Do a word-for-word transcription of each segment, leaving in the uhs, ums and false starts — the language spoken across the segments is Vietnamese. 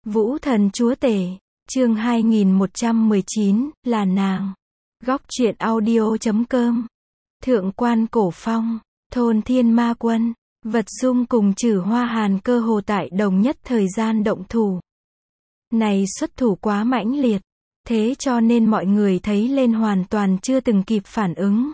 Vũ thần chúa tể, chương hai nghìn một trăm mười chín, là nàng. Góc truyện audio chấm com. Thượng quan Cổ Phong, thôn Thiên Ma Quân, Vật Dung cùng Trử Hoa Hàn cơ hồ tại đồng nhất thời gian động thủ. Này xuất thủ quá mãnh liệt, thế cho nên mọi người thấy lên hoàn toàn chưa từng kịp phản ứng.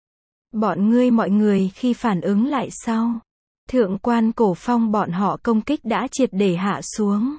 Bọn ngươi mọi người khi phản ứng lại sau, Thượng quan Cổ Phong bọn họ công kích đã triệt để hạ xuống.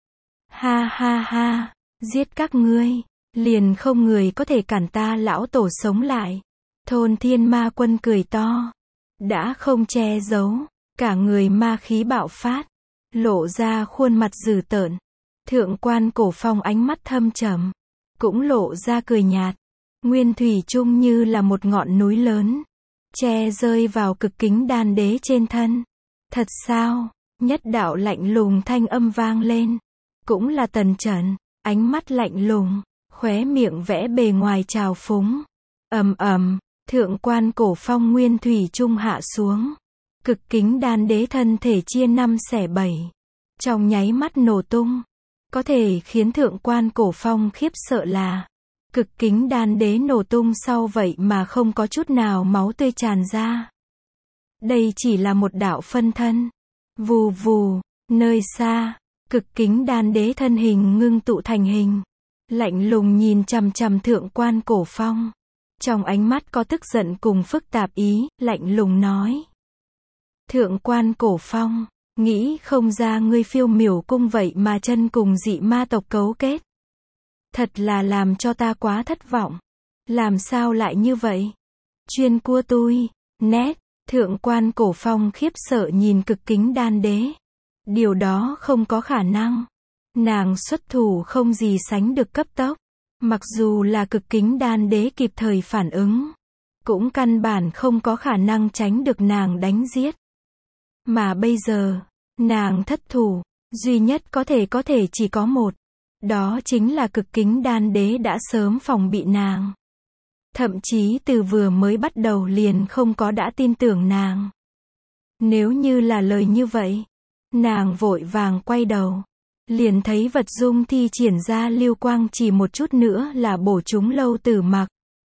Ha ha ha, giết các ngươi, liền không người có thể cản ta lão tổ sống lại. Thôn Thiên Ma Quân cười to, đã không che giấu, cả người ma khí bạo phát, lộ ra khuôn mặt dữ tợn. Thượng quan Cổ Phong ánh mắt thâm trầm, cũng lộ ra cười nhạt. Nguyên thủy chung như là một ngọn núi lớn, che rơi vào cực kính đan đế trên thân. Thật sao? Nhất đạo lạnh lùng thanh âm vang lên. Cũng là Tần Chẩn, ánh mắt lạnh lùng, khóe miệng vẽ bề ngoài trào phúng. Ầm ầm, Thượng quan Cổ Phong nguyên thủy chung hạ xuống. Cực kính đan đế thân thể chia năm xẻ bảy, trong nháy mắt nổ tung. Có thể khiến Thượng quan Cổ Phong khiếp sợ là, cực kính đan đế nổ tung sau vậy mà không có chút nào máu tươi tràn ra. Đây chỉ là một đạo phân thân. Vù vù, nơi xa, cực kính đan đế thân hình ngưng tụ thành hình, lạnh lùng nhìn chằm chằm Thượng quan Cổ Phong. Trong ánh mắt có tức giận cùng phức tạp ý, lạnh lùng nói. Thượng quan Cổ Phong, nghĩ không ra ngươi phiêu miểu cung vậy mà chân cùng dị ma tộc cấu kết. Thật là làm cho ta quá thất vọng. Làm sao lại như vậy? Chuyên cua tui, nét, Thượng quan Cổ Phong khiếp sợ nhìn cực kính đan đế. Điều đó không có khả năng. Nàng xuất thủ không gì sánh được cấp tốc. Mặc dù là cực kính đan đế kịp thời phản ứng, cũng căn bản không có khả năng tránh được nàng đánh giết. Mà bây giờ, nàng thất thủ, duy nhất có thể có thể chỉ có một. Đó chính là cực kính đan đế đã sớm phòng bị nàng. Thậm chí từ vừa mới bắt đầu liền không có đã tin tưởng nàng. Nếu như là lời như vậy, nàng vội vàng quay đầu, liền thấy Vật Dung thi triển ra lưu quang chỉ một chút nữa là bổ trúng Lâu Tử Mặc.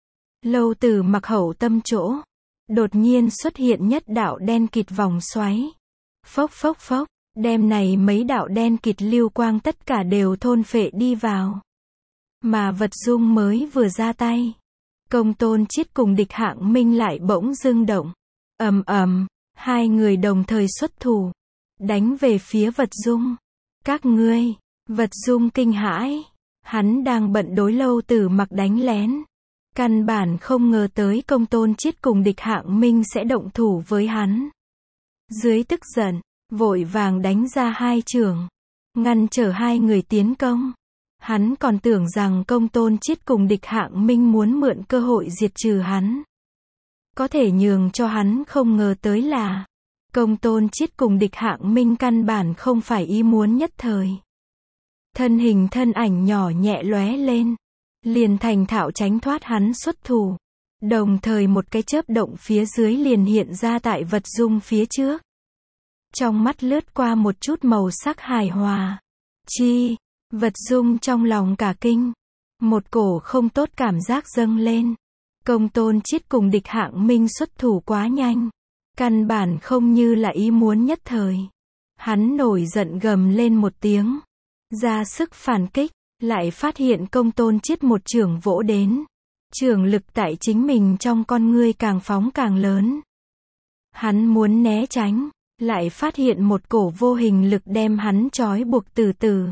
Lâu Tử Mặc hậu tâm chỗ, đột nhiên xuất hiện nhất đạo đen kịt vòng xoáy. Phốc phốc phốc, đem này mấy đạo đen kịt lưu quang tất cả đều thôn phệ đi vào. Mà Vật Dung mới vừa ra tay, Công Tôn Chiết cùng Địch Hạng Minh lại bỗng dưng động. Ầm ầm, hai người đồng thời xuất thủ, đánh về phía Vật Dung. Các ngươi, Vật Dung kinh hãi, hắn đang bận đối Lâu Tử Mặc đánh lén. Căn bản không ngờ tới Công Tôn Chiết cùng Địch Hạng Minh sẽ động thủ với hắn. Dưới tức giận, vội vàng đánh ra hai chưởng, ngăn trở hai người tiến công. Hắn còn tưởng rằng Công Tôn Chiết cùng Địch Hạng Minh muốn mượn cơ hội diệt trừ hắn. Có thể nhường cho hắn không ngờ tới là, Công Tôn Chiết cùng Địch Hạng Minh căn bản không phải ý muốn nhất thời. Thân hình thân ảnh nhỏ nhẹ lóe lên, liền thành thạo tránh thoát hắn xuất thủ. Đồng thời một cái chớp động phía dưới liền hiện ra tại Vật Dung phía trước. Trong mắt lướt qua một chút màu sắc hài hòa. Chi, Vật Dung trong lòng cả kinh. Một cổ không tốt cảm giác dâng lên. Công Tôn Chiết cùng Địch Hạng Minh xuất thủ quá nhanh. Căn bản không như là ý muốn nhất thời. Hắn nổi giận gầm lên một tiếng, ra sức phản kích, lại phát hiện Công Tôn Chiết một chưởng vỗ đến. Chưởng lực tại chính mình trong con ngươi càng phóng càng lớn. Hắn muốn né tránh, lại phát hiện một cổ vô hình lực đem hắn trói buộc từ từ.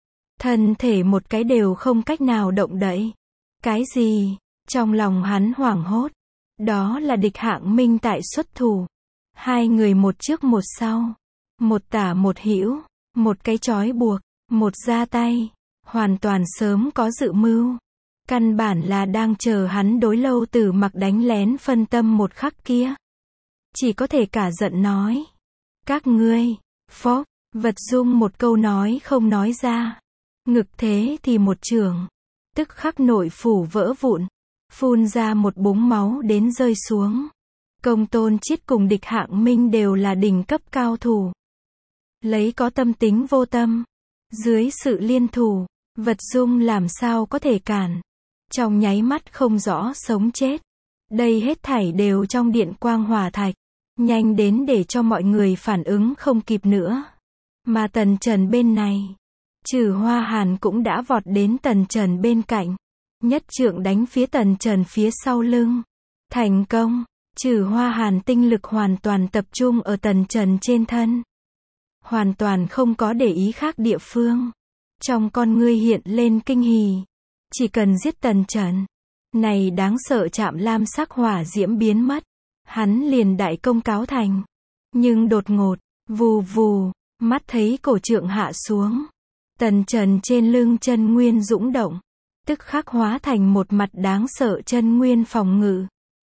Thân thể một cái đều không cách nào động đậy. Cái gì? Trong lòng hắn hoảng hốt. Đó là Địch Hạng Minh tại xuất thủ. Hai người một trước một sau, một tả một hữu, một cái trói buộc, một ra tay, hoàn toàn sớm có dự mưu. Căn bản là đang chờ hắn đối Lâu Tử Mặc đánh lén phân tâm một khắc kia. Chỉ có thể cả giận nói. Các ngươi, phốc, Vật Dung một câu nói không nói ra. Ngực thế thì một chưởng, tức khắc nội phủ vỡ vụn, phun ra một búng máu đến rơi xuống. Công Tôn Chiết cùng Địch Hạng Minh đều là đỉnh cấp cao thủ. Lấy có tâm tính vô tâm, Dưới sự liên thủ, vật dung làm sao có thể cản. Trong nháy mắt không rõ sống chết. Đây hết thảy đều trong điện quang hỏa thạch. Nhanh đến để cho mọi người phản ứng không kịp nữa. Mà Tần Trần bên này, Trừ Hoa Hàn cũng đã vọt đến Tần Trần bên cạnh. Nhất trượng đánh phía Tần Trần phía sau lưng. Thành công, Trừ Hoa Hàn tinh lực hoàn toàn tập trung ở Tần Trần trên thân. Hoàn toàn không có để ý khác địa phương. Trong con ngươi hiện lên kinh hỉ. Chỉ cần giết Tần Trần, này đáng sợ chạm lam sắc hỏa diễm biến mất, hắn liền đại công cáo thành. Nhưng đột ngột, vù vù, mắt thấy cổ trượng hạ xuống. Tần Trần trên lưng chân nguyên dũng động, tức khắc hóa thành một mặt đáng sợ chân nguyên phòng ngự.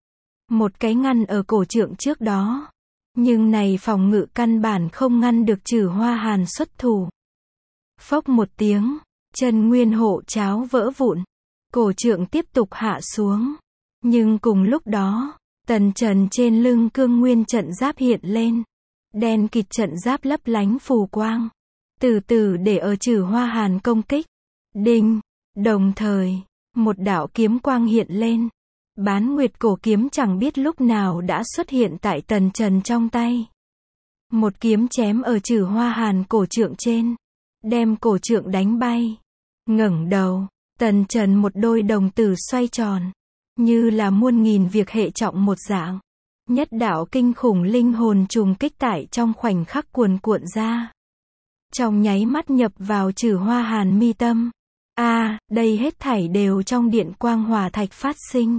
Một cái ngăn ở cổ trượng trước đó. Nhưng này phòng ngự căn bản không ngăn được Trừ Hoa Hàn xuất thủ. Phốc một tiếng, chân nguyên hộ cháo vỡ vụn. Cổ trượng tiếp tục hạ xuống. Nhưng cùng lúc đó, Tần Trần trên lưng cương nguyên trận giáp hiện lên. Đen kịt trận giáp lấp lánh phù quang. Từ từ để ở Trừ Hoa Hàn công kích. Đinh, đồng thời, một đạo kiếm quang hiện lên. Bán nguyệt cổ kiếm chẳng biết lúc nào đã xuất hiện tại Tần Trần trong tay. Một kiếm chém ở Trừ Hoa Hàn cổ trượng trên. Đem cổ trượng đánh bay. Ngẩng đầu, Tần Trần một đôi đồng tử xoay tròn. Như là muôn nghìn việc hệ trọng một dạng. Nhất đạo kinh khủng linh hồn trùng kích tại trong khoảnh khắc cuồn cuộn ra. Trong nháy mắt nhập vào Trừ Hoa Hàn mi tâm. A, à, đây hết thảy đều trong điện quang hỏa thạch phát sinh.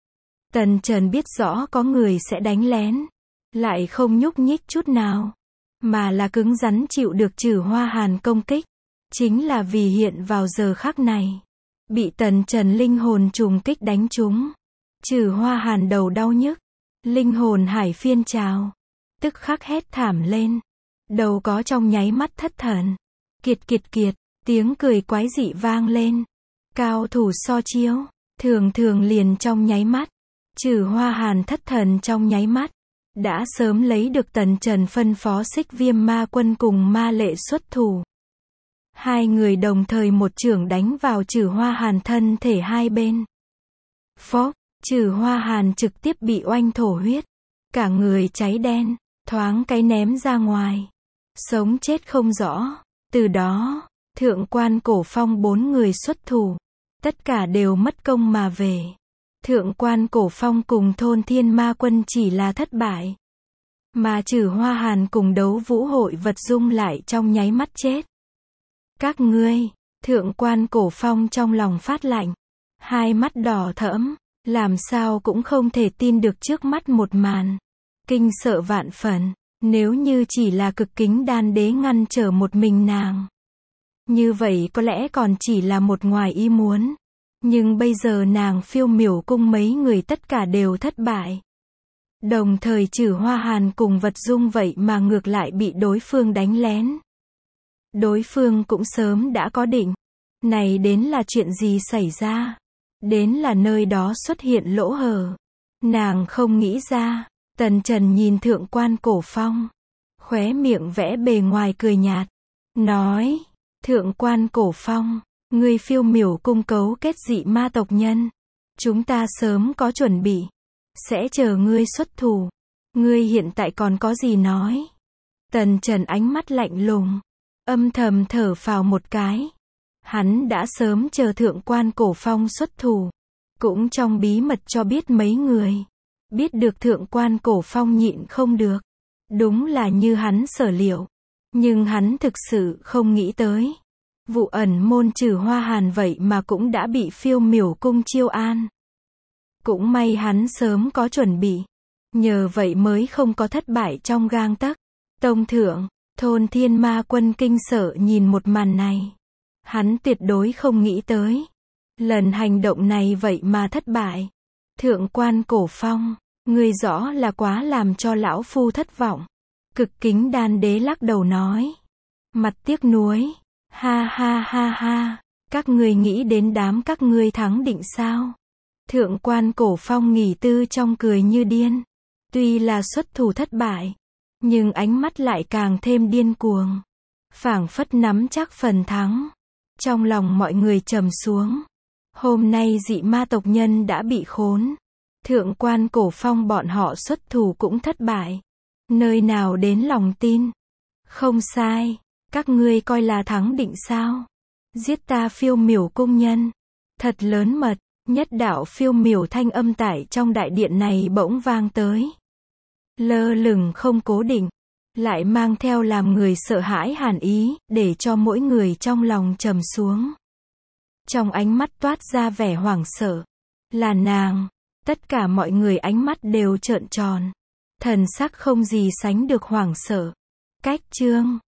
Tần Trần biết rõ có người sẽ đánh lén. Lại không nhúc nhích chút nào. Mà là cứng rắn chịu được Trừ Hoa Hàn công kích. Chính là vì hiện vào giờ khắc này. Bị Tần Trần linh hồn trùng kích đánh trúng. Trừ Hoa Hàn đầu đau nhức. Linh hồn hải phiên trào. Tức khắc hét thảm lên. Đầu có trong nháy mắt thất thần. Kiệt kiệt kiệt, tiếng cười quái dị vang lên. Cao thủ so chiếu, thường thường liền trong nháy mắt. Trừ Hoa Hàn thất thần trong nháy mắt. Đã sớm lấy được Tần Trần phân phó Xích Viêm Ma Quân cùng Ma Lệ xuất thủ. Hai người đồng thời một chưởng đánh vào Trừ Hoa Hàn thân thể hai bên. Phốc, Trừ Hoa Hàn trực tiếp bị oanh thổ huyết. Cả người cháy đen, thoáng cái ném ra ngoài. Sống chết không rõ. Từ đó, Thượng Quan Cổ Phong bốn người xuất thủ. Tất cả đều mất công mà về. Thượng Quan Cổ Phong cùng Thôn Thiên Ma Quân chỉ là thất bại. Mà Trừ Hoa Hàn cùng Đấu Vũ Hội Vật Dung lại trong nháy mắt chết. Các ngươi, Thượng Quan Cổ Phong trong lòng phát lạnh. Hai mắt đỏ thẫm, làm sao cũng không thể tin được trước mắt một màn. Kinh sợ vạn phần, nếu như chỉ là cực kính đan đế ngăn trở một mình nàng. Như vậy có lẽ còn chỉ là một ngoài ý muốn. Nhưng bây giờ nàng Phiêu Miểu cung mấy người tất cả đều thất bại. Đồng thời Trừ Hoa Hàn cùng Vật Dung vậy mà ngược lại bị đối phương đánh lén. Đối phương cũng sớm đã có định. Này đến là chuyện gì xảy ra? Đến là nơi đó xuất hiện lỗ hở. Nàng không nghĩ ra. Tần Trần nhìn Thượng Quan Cổ Phong. Khóe miệng vẽ bề ngoài cười nhạt. Nói, Thượng Quan Cổ Phong, ngươi Phiêu Miểu cung cấu kết dị ma tộc nhân. Chúng ta sớm có chuẩn bị. Sẽ chờ ngươi xuất thủ. Ngươi hiện tại còn có gì nói? Tần Trần ánh mắt lạnh lùng. Âm thầm thở phào một cái. Hắn đã sớm chờ Thượng Quan Cổ Phong xuất thủ. Cũng trong bí mật cho biết mấy người. Biết được Thượng Quan Cổ Phong nhịn không được. Đúng là như hắn sở liệu. Nhưng hắn thực sự không nghĩ tới. Vụ ẩn môn Trừ Hoa Hàn vậy mà cũng đã bị Phiêu Miểu cung chiêu an. Cũng may hắn sớm có chuẩn bị. Nhờ vậy mới không có thất bại trong gang tấc. Tông thượng, Thôn Thiên Ma Quân kinh sợ nhìn một màn này. Hắn tuyệt đối không nghĩ tới. Lần hành động này vậy mà thất bại. Thượng Quan Cổ Phong, ngươi rõ là quá làm cho lão phu thất vọng. Cực kính đan đế lắc đầu nói. Mặt tiếc nuối. Ha ha ha ha. Các ngươi nghĩ đến đám các ngươi thắng định sao? Thượng Quan Cổ Phong nghỉ tư trong cười như điên. Tuy là xuất thủ thất bại. Nhưng ánh mắt lại càng thêm điên cuồng. phảng phất nắm chắc phần thắng. Trong lòng mọi người trầm xuống. Hôm nay dị ma tộc nhân đã bị khốn. Thượng quan Cổ Phong bọn họ xuất thủ cũng thất bại. Nơi nào đến lòng tin? Không sai. Các ngươi coi là thắng định sao? Giết ta Phiêu Miểu cung nhân. Thật lớn mật. Nhất đạo phiêu miểu thanh âm tại trong đại điện này bỗng vang tới. Lơ lửng không cố định. Lại mang theo làm người sợ hãi hàn ý, để cho mỗi người trong lòng trầm xuống. Trong ánh mắt toát ra vẻ hoảng sợ. Là nàng. Tất cả mọi người ánh mắt đều trợn tròn. Thần sắc không gì sánh được hoảng sợ. Cách chương